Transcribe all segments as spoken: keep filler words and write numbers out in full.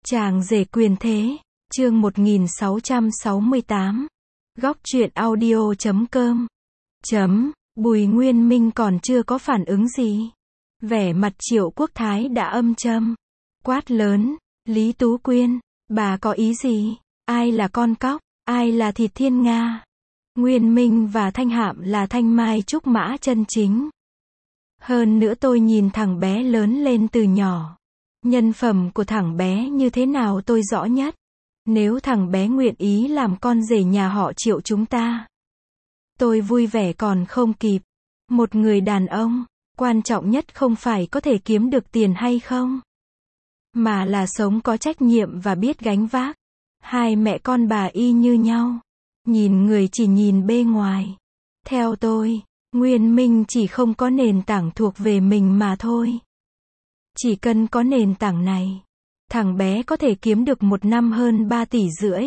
Chàng rể quyền thế, chương một nghìn sáu trăm sáu mươi tám. Góc truyện audio chấm com. Chấm, Bùi Nguyên Minh còn chưa có phản ứng gì. Vẻ mặt Triệu Quốc Thái đã âm châm. Quát lớn, Lý Tú Quyên, bà có ý gì? Ai là con cóc? Ai là thịt thiên nga? Nguyên Minh và Thanh Hạm là thanh mai trúc mã chân chính. Hơn nữa tôi nhìn thằng bé lớn lên từ nhỏ. Nhân phẩm của thằng bé như thế nào tôi rõ nhất. Nếu thằng bé nguyện ý làm con rể nhà họ Triệu chúng ta, tôi vui vẻ còn không kịp. Một người đàn ông, quan trọng nhất không phải có thể kiếm được tiền hay không, mà là sống có trách nhiệm và biết gánh vác. Hai mẹ con bà y như nhau. Nhìn người chỉ nhìn bề ngoài. Theo tôi, Nguyên Minh chỉ không có nền tảng thuộc về mình mà thôi. Chỉ cần có nền tảng này, thằng bé có thể kiếm được một năm hơn ba tỷ rưỡi.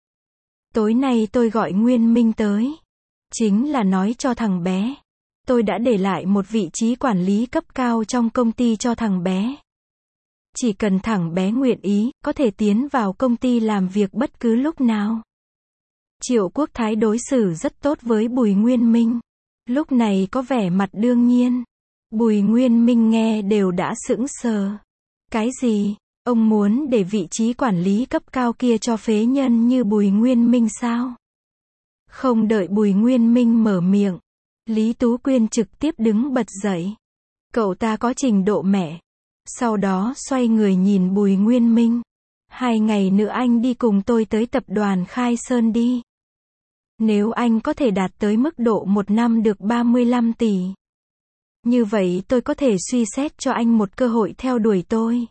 Tối nay tôi gọi Nguyên Minh tới, chính là nói cho thằng bé, tôi đã để lại một vị trí quản lý cấp cao trong công ty cho thằng bé. Chỉ cần thằng bé nguyện ý, có thể tiến vào công ty làm việc bất cứ lúc nào. Triệu Quốc Thái đối xử rất tốt với Bùi Nguyên Minh. Lúc này có vẻ mặt đương nhiên. Bùi Nguyên Minh nghe đều đã sững sờ. Cái gì? Ông muốn để vị trí quản lý cấp cao kia cho phế nhân như Bùi Nguyên Minh sao? Không đợi Bùi Nguyên Minh mở miệng, Lý Tú Quyên trực tiếp đứng bật dậy. Cậu ta có trình độ mẹ. Sau đó xoay người nhìn Bùi Nguyên Minh. Hai ngày nữa anh đi cùng tôi tới tập đoàn Khai Sơn đi. Nếu anh có thể đạt tới mức độ một năm được ba mươi lăm tỷ. Như vậy tôi có thể suy xét cho anh một cơ hội theo đuổi tôi.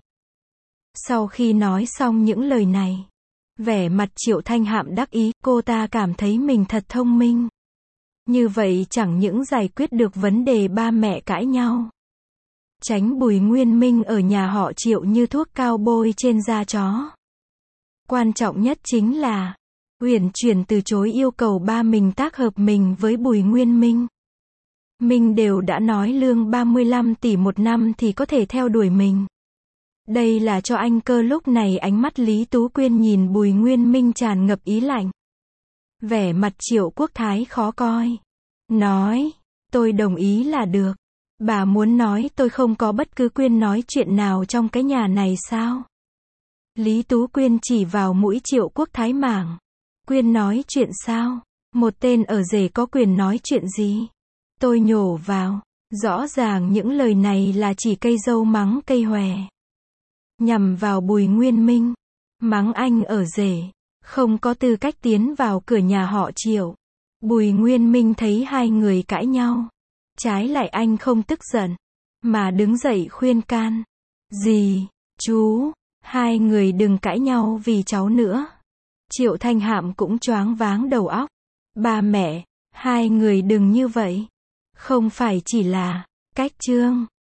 Sau khi nói xong những lời này, vẻ mặt Triệu Thanh Hạm đắc ý, cô ta cảm thấy mình thật thông minh. Như vậy chẳng những giải quyết được vấn đề ba mẹ cãi nhau, tránh Bùi Nguyên Minh ở nhà họ Triệu như thuốc cao bôi trên da chó. Quan trọng nhất chính là, uyển chuyển từ chối yêu cầu ba mình tác hợp mình với Bùi Nguyên Minh. Mình đều đã nói lương ba mươi lăm tỷ một năm thì có thể theo đuổi mình. Đây là cho anh cơ. Lúc này ánh mắt Lý Tú Quyên nhìn Bùi Nguyên Minh tràn ngập ý lạnh. Vẻ mặt Triệu Quốc Thái khó coi. Nói, tôi đồng ý là được. Bà muốn nói tôi không có bất cứ quyền nói chuyện nào trong cái nhà này sao? Lý Tú Quyên chỉ vào mũi Triệu Quốc Thái mảng. Quyên nói chuyện sao? Một tên ở rể có quyền nói chuyện gì? Tôi nhổ vào. Rõ ràng những lời này là chỉ cây dâu mắng cây hòe. Nhằm vào Bùi Nguyên Minh. Mắng anh ở rể. Không có tư cách tiến vào cửa nhà họ Triệu. Bùi Nguyên Minh thấy hai người cãi nhau. Trái lại anh không tức giận, mà đứng dậy khuyên can. Dì, chú, hai người đừng cãi nhau vì cháu nữa. Triệu Thanh Hạm cũng choáng váng đầu óc. Ba mẹ, hai người đừng như vậy. Không phải chỉ là cách trương.